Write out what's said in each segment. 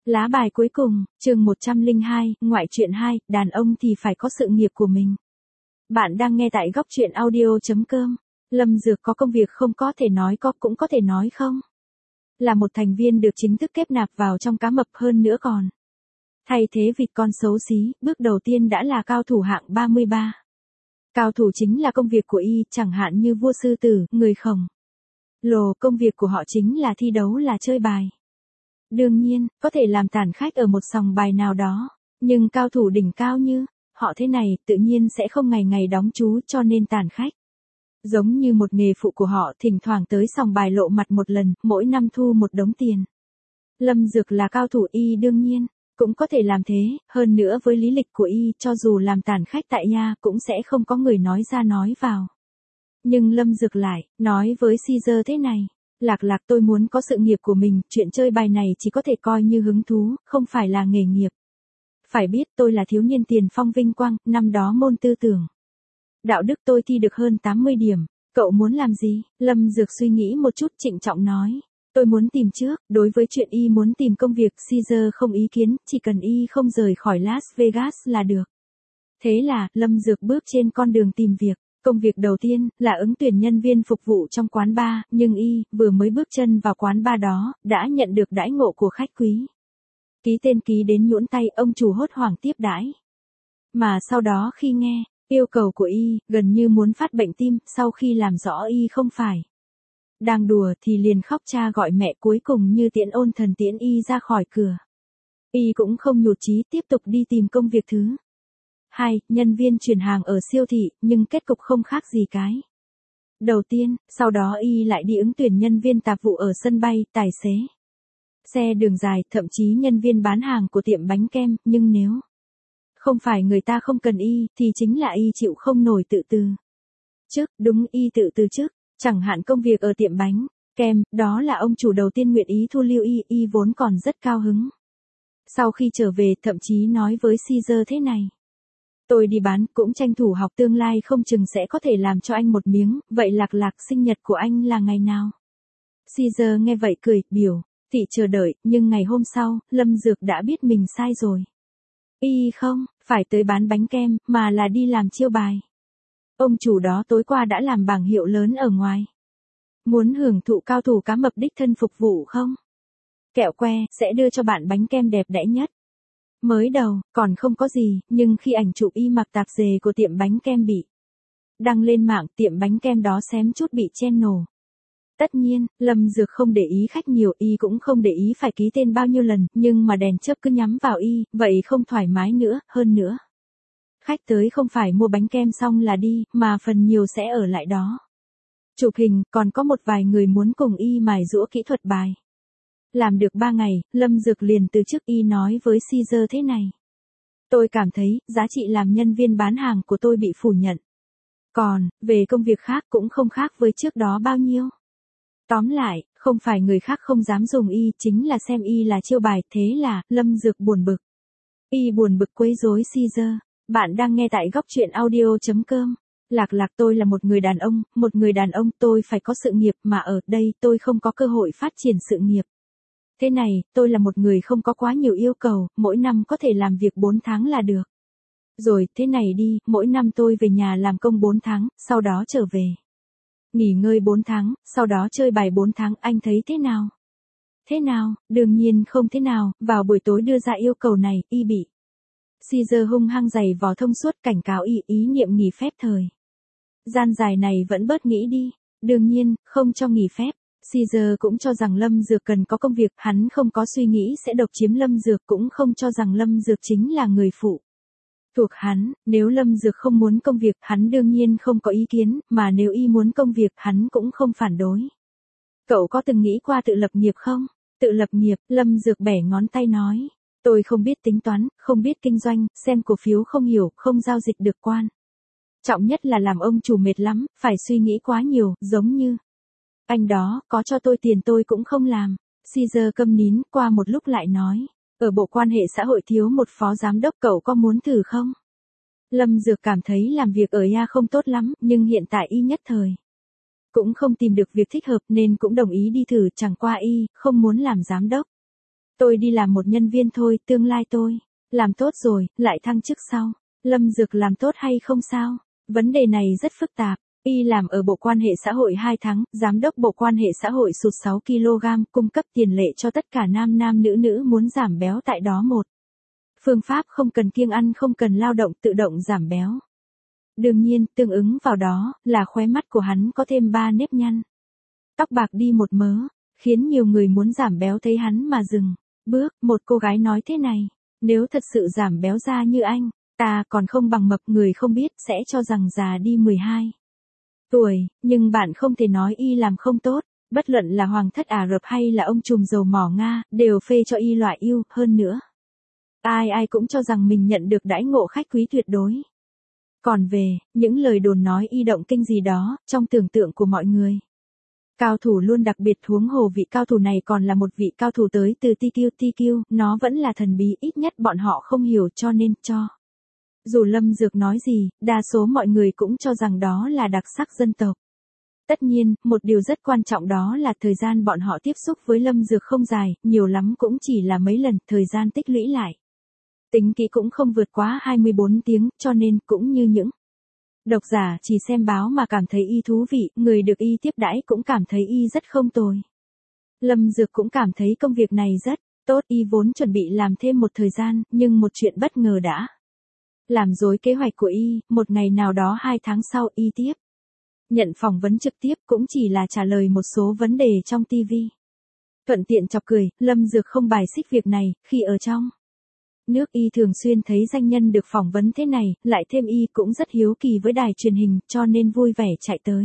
Lá bài cuối cùng, chương 102, ngoại truyện 2, đàn ông thì phải có sự nghiệp của mình. Bạn đang nghe tại góc truyện audio.com. Lâm Dược có công việc không có thể nói có cũng có thể nói không. Là một thành viên được chính thức kết nạp vào trong cá mập hơn nữa còn. Thay thế vịt con xấu xí, bước đầu tiên đã là cao thủ hạng 33. Cao thủ chính là công việc của y, chẳng hạn như vua sư tử, người khổng lồ, công việc của họ chính là thi đấu, là chơi bài. Đương nhiên, có thể làm tản khách ở một sòng bài nào đó, nhưng cao thủ đỉnh cao như họ thế này tự nhiên sẽ không ngày ngày đóng chú, cho nên tản khách. Giống như một nghề phụ của họ, thỉnh thoảng tới sòng bài lộ mặt một lần, mỗi năm thu một đống tiền. Lâm Dược là cao thủ, y đương nhiên cũng có thể làm thế, hơn nữa với lý lịch của y, cho dù làm tản khách tại nhà cũng sẽ không có người nói ra nói vào. Nhưng Lâm Dược lại nói với Caesar thế này: Lạc, tôi muốn có sự nghiệp của mình, chuyện chơi bài này chỉ có thể coi như hứng thú, không phải là nghề nghiệp. Phải biết tôi là thiếu niên tiền phong vinh quang, năm đó môn tư tưởng đạo đức tôi thi được hơn 80 điểm, cậu muốn làm gì? Lâm Dược suy nghĩ một chút, trịnh trọng nói: Tôi muốn tìm trước. Đối với chuyện y muốn tìm công việc, Caesar không ý kiến, chỉ cần y không rời khỏi Las Vegas là được. Thế là, Lâm Dược bước trên con đường tìm việc. Công việc đầu tiên là ứng tuyển nhân viên phục vụ trong quán bar, nhưng y vừa mới bước chân vào quán bar đó, đã nhận được đãi ngộ của khách quý. Ký tên ký đến nhũn tay, ông chủ hốt hoảng tiếp đãi. Mà sau đó khi nghe yêu cầu của y, gần như muốn phát bệnh tim, sau khi làm rõ y không phải đang đùa thì liền khóc cha gọi mẹ, cuối cùng như tiễn ôn thần tiễn y ra khỏi cửa. Y cũng không nhụt chí, tiếp tục đi tìm công việc thứ 2, nhân viên chuyển hàng ở siêu thị, nhưng kết cục không khác gì cái đầu tiên. Sau đó y lại đi ứng tuyển nhân viên tạp vụ ở sân bay, tài xế xe đường dài, thậm chí nhân viên bán hàng của tiệm bánh kem, nhưng nếu không phải người ta không cần y, thì chính là y chịu không nổi tự từ chức. Đúng, y tự từ chức. Chẳng hạn công việc ở tiệm bánh kem, đó là ông chủ đầu tiên nguyện ý thu lưu y vốn còn rất cao hứng. Sau khi trở về, thậm chí nói với Caesar thế này: Tôi đi bán, cũng tranh thủ học, tương lai không chừng sẽ có thể làm cho anh một miếng, vậy Lạc, sinh nhật của anh là ngày nào? Caesar nghe vậy cười, biểu thị chờ đợi, nhưng ngày hôm sau, Lâm Dược đã biết mình sai rồi. Y không phải tới bán bánh kem, mà là đi làm chiêu bài. Ông chủ đó tối qua đã làm bảng hiệu lớn ở ngoài. Muốn hưởng thụ cao thủ cá mập đích thân phục vụ không? Kẹo que, sẽ đưa cho bạn bánh kem đẹp đẽ nhất. Mới đầu, còn không có gì, nhưng khi ảnh chụp y mặc tạp dề của tiệm bánh kem bị đăng lên mạng, tiệm bánh kem đó xém chút bị chen nổ. Tất nhiên, Lâm Dược không để ý khách nhiều, y cũng không để ý phải ký tên bao nhiêu lần, nhưng mà đèn chớp cứ nhắm vào y, vậy không thoải mái nữa, hơn nữa. Khách tới không phải mua bánh kem xong là đi, mà phần nhiều sẽ ở lại đó. Chụp hình, còn có một vài người muốn cùng y mài giũa kỹ thuật bài. Làm được 3 ngày, Lâm Dược liền từ chức. Y nói với Caesar thế này: Tôi cảm thấy, giá trị làm nhân viên bán hàng của tôi bị phủ nhận. Còn, về công việc khác cũng không khác với trước đó bao nhiêu. Tóm lại, không phải người khác không dám dùng y, chính là xem y là chiêu bài. Thế là, Lâm Dược buồn bực. Y buồn bực quấy rối Caesar. Bạn đang nghe tại góc truyện audio.com. Lạc, tôi là một người đàn ông, tôi phải có sự nghiệp, mà ở đây tôi không có cơ hội phát triển sự nghiệp. Thế này, tôi là một người không có quá nhiều yêu cầu, mỗi năm có thể làm việc 4 tháng là được. Rồi, thế này đi, mỗi năm tôi về nhà làm công 4 tháng, sau đó trở về. Nghỉ ngơi 4 tháng, sau đó chơi bài 4 tháng, anh thấy thế nào? Thế nào? Đương nhiên không thế nào. Vào buổi tối đưa ra yêu cầu này, y bị Caesar hung hăng giày vò thông suốt, cảnh cáo y, ý niệm nghỉ phép thời gian dài này vẫn bớt nghĩ đi. Đương nhiên, không cho nghỉ phép. Caesar cũng cho rằng Lâm Dược cần có công việc, hắn không có suy nghĩ sẽ độc chiếm Lâm Dược, cũng không cho rằng Lâm Dược chính là người phụ thuộc hắn. Nếu Lâm Dược không muốn công việc, hắn đương nhiên không có ý kiến, mà nếu y muốn công việc, hắn cũng không phản đối. Cậu có từng nghĩ qua tự lập nghiệp không? Tự lập nghiệp, Lâm Dược bẻ ngón tay nói: Tôi không biết tính toán, không biết kinh doanh, xem cổ phiếu không hiểu, không giao dịch được, quan trọng nhất là làm ông chủ mệt lắm, phải suy nghĩ quá nhiều, giống như anh đó, có cho tôi tiền tôi cũng không làm. Caesar câm nín, qua một lúc lại nói: Ở bộ quan hệ xã hội thiếu một phó giám đốc, cậu có muốn thử không? Lâm Dược cảm thấy làm việc ở nhà không tốt lắm, nhưng hiện tại y nhất thời cũng không tìm được việc thích hợp nên cũng đồng ý đi thử, chẳng qua y không muốn làm giám đốc. Tôi đi làm một nhân viên thôi, tương lai tôi. Làm tốt rồi, lại thăng chức sau. Lâm Dược làm tốt hay không sao? Vấn đề này rất phức tạp. Y làm ở Bộ Quan hệ Xã hội 2 tháng, Giám đốc Bộ Quan hệ Xã hội sụt 6 kg, cung cấp tiền lệ cho tất cả nam nam nữ nữ muốn giảm béo tại đó một. Phương pháp không cần kiêng ăn, không cần lao động, tự động giảm béo. Đương nhiên, tương ứng vào đó, là khóe mắt của hắn có thêm 3 nếp nhăn. Tóc bạc đi một mớ, khiến nhiều người muốn giảm béo thấy hắn mà dừng. Bước, một cô gái nói thế này, nếu thật sự giảm béo ra như anh, ta còn không bằng mập, người không biết sẽ cho rằng già đi 12 tuổi, nhưng bạn không thể nói y làm không tốt, bất luận là hoàng thất Ả Rập hay là ông trùm dầu mỏ Nga, đều phê cho y loại yêu, hơn nữa. Ai ai cũng cho rằng mình nhận được đãi ngộ khách quý tuyệt đối. Còn về, những lời đồn nói y động kinh gì đó, trong tưởng tượng của mọi người. Cao thủ luôn đặc biệt, huống hồ vị cao thủ này còn là một vị cao thủ tới từ TQ, nó vẫn là thần bí, ít nhất bọn họ không hiểu cho nên cho. Dù Lâm Dược nói gì, đa số mọi người cũng cho rằng đó là đặc sắc dân tộc. Tất nhiên, một điều rất quan trọng đó là thời gian bọn họ tiếp xúc với Lâm Dược không dài, nhiều lắm cũng chỉ là mấy lần, thời gian tích lũy lại. Tính kỹ cũng không vượt quá 24 tiếng, cho nên cũng như những độc giả chỉ xem báo mà cảm thấy y thú vị, người được y tiếp đãi cũng cảm thấy y rất không tồi. Lâm Dược cũng cảm thấy công việc này rất tốt, y vốn chuẩn bị làm thêm một thời gian, nhưng một chuyện bất ngờ đã làm rối kế hoạch của y, một ngày nào đó 2 tháng sau y tiếp nhận phỏng vấn trực tiếp, cũng chỉ là trả lời một số vấn đề trong TV. Thuận tiện chọc cười, Lâm Dược không bài xích việc này, khi ở trong nước y thường xuyên thấy danh nhân được phỏng vấn thế này, lại thêm y cũng rất hiếu kỳ với đài truyền hình, cho nên vui vẻ chạy tới.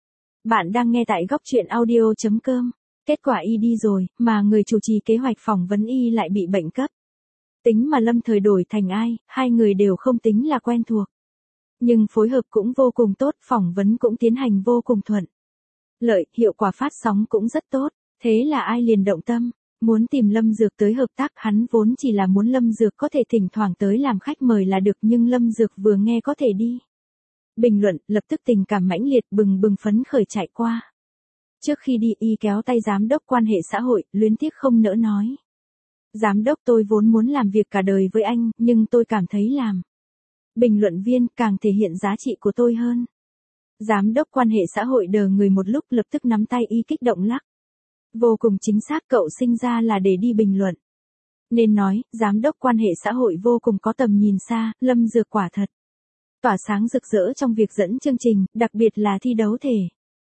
Bạn đang nghe tại góc truyện audio.com. Kết quả y đi rồi, mà người chủ trì kế hoạch phỏng vấn y lại bị bệnh cấp tính mà Lâm Thời đổi thành ai, hai người đều không tính là quen thuộc. Nhưng phối hợp cũng vô cùng tốt, phỏng vấn cũng tiến hành vô cùng thuận lợi, hiệu quả phát sóng cũng rất tốt, thế là ai liền động tâm, muốn tìm Lâm Dược tới hợp tác. Hắn vốn chỉ là muốn Lâm Dược có thể thỉnh thoảng tới làm khách mời là được, nhưng Lâm Dược vừa nghe có thể đi bình luận, lập tức tình cảm mãnh liệt, bừng bừng phấn khởi chạy qua. Trước khi đi y kéo tay Giám đốc Quan hệ Xã hội, luyến tiếc không nỡ nói. Giám đốc, tôi vốn muốn làm việc cả đời với anh, nhưng tôi cảm thấy làm bình luận viên càng thể hiện giá trị của tôi hơn. Giám đốc Quan hệ Xã hội đờ người một lúc, lập tức nắm tay y kích động lắc. Vô cùng chính xác, cậu sinh ra là để đi bình luận. Nên nói, Giám đốc Quan hệ Xã hội vô cùng có tầm nhìn xa, Lâm Dược quả thật tỏa sáng rực rỡ trong việc dẫn chương trình, đặc biệt là thi đấu thể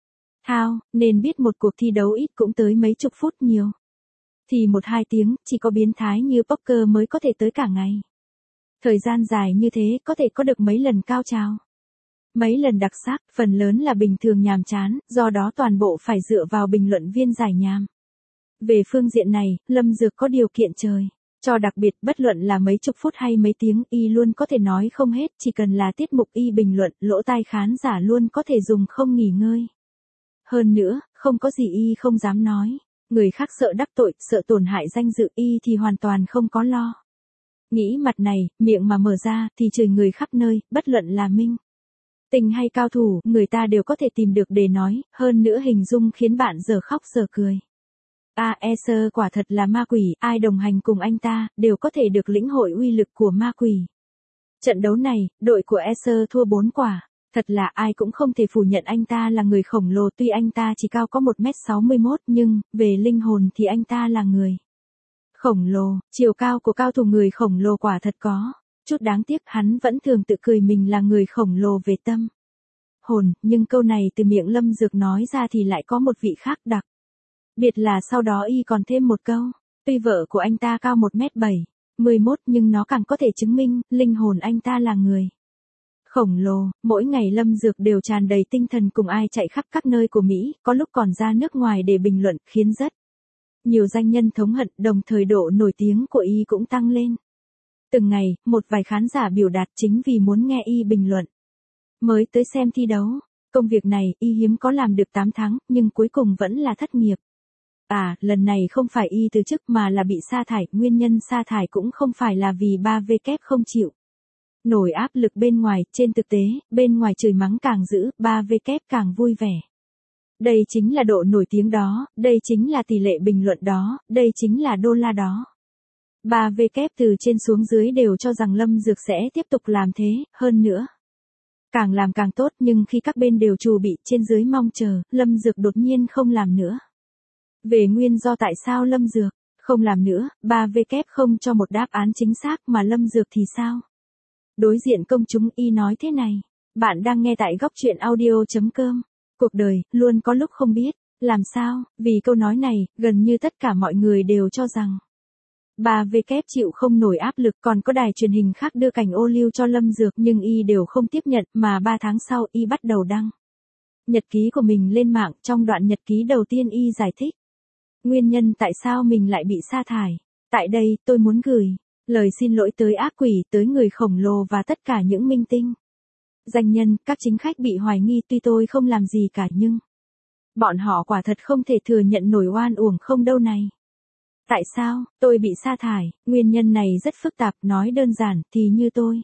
thao, nên biết một cuộc thi đấu ít cũng tới mấy chục phút, nhiều thì 1-2 tiếng, chỉ có biến thái như poker mới có thể tới cả ngày. Thời gian dài như thế có thể có được mấy lần cao trào, mấy lần đặc sắc, phần lớn là bình thường nhàm chán, do đó toàn bộ phải dựa vào bình luận viên giải nhàm. Về phương diện này, Lâm Dược có điều kiện trời cho đặc biệt, bất luận là mấy chục phút hay mấy tiếng, y luôn có thể nói không hết, chỉ cần là tiết mục y bình luận, lỗ tai khán giả luôn có thể dùng không nghỉ ngơi. Hơn nữa, không có gì y không dám nói. Người khác sợ đắc tội, sợ tổn hại danh dự, y thì hoàn toàn không có lo. Nghĩ mặt này, miệng mà mở ra, thì chửi người khắp nơi, bất luận là minh tình hay cao thủ, người ta đều có thể tìm được để nói, hơn nữa hình dung khiến bạn giờ khóc giờ cười. Acer quả thật là ma quỷ, ai đồng hành cùng anh ta, đều có thể được lĩnh hội uy lực của ma quỷ. Trận đấu này, đội của Acer thua 4 quả. Thật là ai cũng không thể phủ nhận anh ta là người khổng lồ, tuy anh ta chỉ cao có 1m61, nhưng, về linh hồn thì anh ta là người khổng lồ. Chiều cao của cao thủ người khổng lồ quả thật có chút đáng tiếc, hắn vẫn thường tự cười mình là người khổng lồ về tâm hồn, nhưng câu này từ miệng Lâm Dược nói ra thì lại có một vị khác đặc biệt, là sau đó y còn thêm một câu, tuy vợ của anh ta cao 1m71, nhưng nó càng có thể chứng minh, linh hồn anh ta là người khổng lồ. Mỗi ngày Lâm Dược đều tràn đầy tinh thần, cùng ai chạy khắp các nơi của Mỹ, có lúc còn ra nước ngoài để bình luận, khiến rất nhiều danh nhân thống hận, đồng thời độ nổi tiếng của y cũng tăng lên. Từng ngày, một vài khán giả biểu đạt chính vì muốn nghe y bình luận mới tới xem thi đấu. Công việc này, y hiếm có làm được 8 tháng, nhưng cuối cùng vẫn là thất nghiệp. Lần này không phải y từ chức mà là bị sa thải, nguyên nhân sa thải cũng không phải là vì 3W không chịu nổi áp lực bên ngoài, trên thực tế, bên ngoài chửi mắng càng dữ, 3W càng vui vẻ. Đây chính là độ nổi tiếng đó, đây chính là tỷ lệ bình luận đó, đây chính là đô la đó. Ba V kép từ trên xuống dưới đều cho rằng Lâm Dược sẽ tiếp tục làm thế, hơn nữa. Càng làm càng tốt, nhưng khi các bên đều chuẩn bị trên dưới mong chờ, Lâm Dược đột nhiên không làm nữa. Về nguyên do tại sao Lâm Dược không làm nữa, ba V kép không cho một đáp án chính xác, mà Lâm Dược thì sao? Đối diện công chúng y nói thế này. Bạn đang nghe tại góc truyện audio.com. Cuộc đời, luôn có lúc không biết. Làm sao? Vì câu nói này, gần như tất cả mọi người đều cho rằng ba V kép chịu không nổi áp lực, còn có đài truyền hình khác đưa cảnh ô liu cho Lâm Dược nhưng y đều không tiếp nhận, mà 3 tháng sau y bắt đầu đăng nhật ký của mình lên mạng. Trong đoạn nhật ký đầu tiên y giải thích nguyên nhân tại sao mình lại bị sa thải. Tại đây, tôi muốn gửi lời xin lỗi tới ác quỷ, tới người khổng lồ và tất cả những minh tinh, danh nhân, các chính khách bị hoài nghi. Tuy tôi không làm gì cả nhưng bọn họ quả thật không thể thừa nhận nổi oan uổng không đâu này. Tại sao tôi bị sa thải? Nguyên nhân này rất phức tạp, nói đơn giản thì như tôi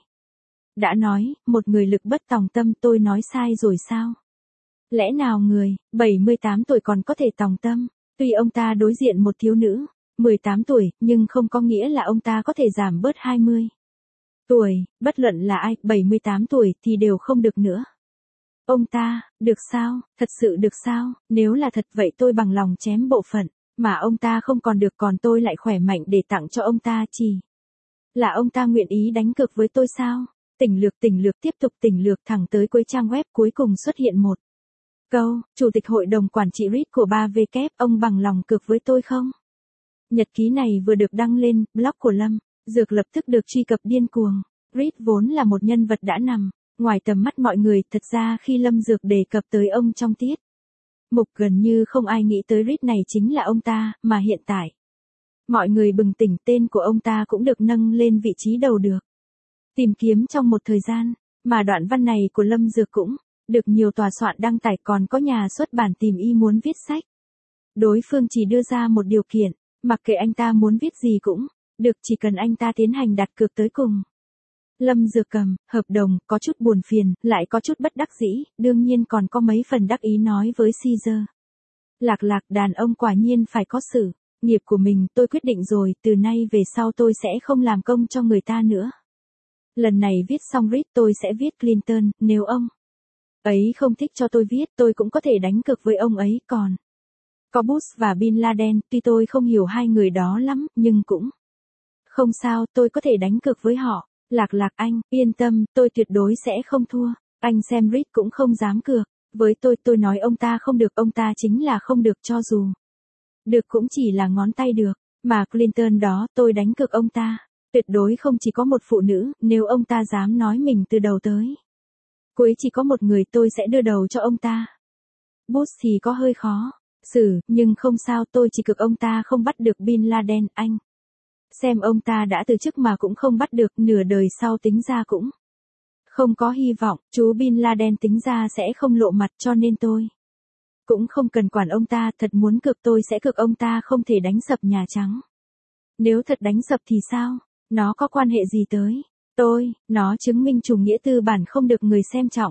đã nói, một người lực bất tòng tâm. Tôi nói sai rồi sao? Lẽ nào người 78 tuổi còn có thể tòng tâm? Tuy ông ta đối diện một thiếu nữ 18 tuổi, nhưng không có nghĩa là ông ta có thể giảm bớt 20 tuổi, bất luận là ai, 78 tuổi thì đều không được nữa. Ông ta, được sao? Thật sự được sao? Nếu là thật vậy tôi bằng lòng chém bộ phận mà ông ta không còn được, còn tôi lại khỏe mạnh để tặng cho ông ta. Chỉ là ông ta nguyện ý đánh cược với tôi sao? Tỉnh lược tiếp tục tỉnh lược thẳng tới cuối trang web, cuối cùng xuất hiện một câu, Chủ tịch Hội đồng Quản trị REIT của 3W, ông bằng lòng cược với tôi không? Nhật ký này vừa được đăng lên, blog của Lâm Dược lập tức được truy cập điên cuồng. REIT vốn là một nhân vật đã nằm ngoài tầm mắt mọi người, thật ra khi Lâm Dược đề cập tới ông trong tiết mục gần như không ai nghĩ tới REIT này chính là ông ta, mà hiện tại mọi người bừng tỉnh, tên của ông ta cũng được nâng lên vị trí đầu được tìm kiếm trong một thời gian, mà đoạn văn này của Lâm Dược cũng được nhiều tòa soạn đăng tải, còn có nhà xuất bản tìm y muốn viết sách. Đối phương chỉ đưa ra một điều kiện, mặc kệ anh ta muốn viết gì cũng được, chỉ cần anh ta tiến hành đặt cược tới cùng. Lâm Dược cầm hợp đồng, có chút buồn phiền, lại có chút bất đắc dĩ, đương nhiên còn có mấy phần đắc ý nói với Caesar. Lạc, đàn ông quả nhiên phải có sự nghiệp của mình, tôi quyết định rồi, từ nay về sau tôi sẽ không làm công cho người ta nữa. Lần này viết xong REIT tôi sẽ viết Clinton, nếu ông ấy không thích cho tôi viết, tôi cũng có thể đánh cược với ông ấy. Còn có Bush và Bin Laden, tuy tôi không hiểu hai người đó lắm, nhưng cũng không sao, tôi có thể đánh cược với họ. Lạc, anh, yên tâm, tôi tuyệt đối sẽ không thua. Anh xem REIT cũng không dám cược với tôi nói ông ta không được, ông ta chính là không được, cho dù được cũng chỉ là ngón tay được. Mà Clinton đó, tôi đánh cược ông ta tuyệt đối không chỉ có một phụ nữ, nếu ông ta dám nói mình từ đầu tới cuối chỉ có một người, tôi sẽ đưa đầu cho ông ta. Bush thì có hơi khó xử, nhưng không sao, tôi chỉ cực ông ta không bắt được Bin Laden. Anh xem ông ta đã từ chức mà cũng không bắt được, nửa đời sau tính ra cũng không có hy vọng. Chú Bin Laden tính ra sẽ không lộ mặt, cho nên tôi cũng không cần quản ông ta. Thật muốn cược tôi sẽ cược ông ta không thể đánh sập Nhà Trắng. Nếu thật đánh sập thì sao? Nó có quan hệ gì tới tôi? Nó chứng minh chủ nghĩa tư bản không được người xem trọng.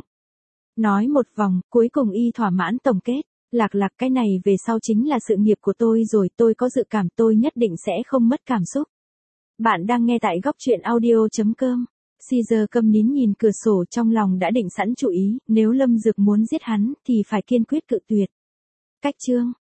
Nói một vòng, cuối cùng y thỏa mãn tổng kết. Lạc, cái này về sau chính là sự nghiệp của tôi rồi, tôi có dự cảm tôi nhất định sẽ không mất cảm xúc. Bạn đang nghe tại góc truyện audio.com. Caesar câm nín nhìn cửa sổ, trong lòng đã định sẵn chủ ý, nếu Lâm Dược muốn giết hắn thì phải kiên quyết cự tuyệt. Cách chương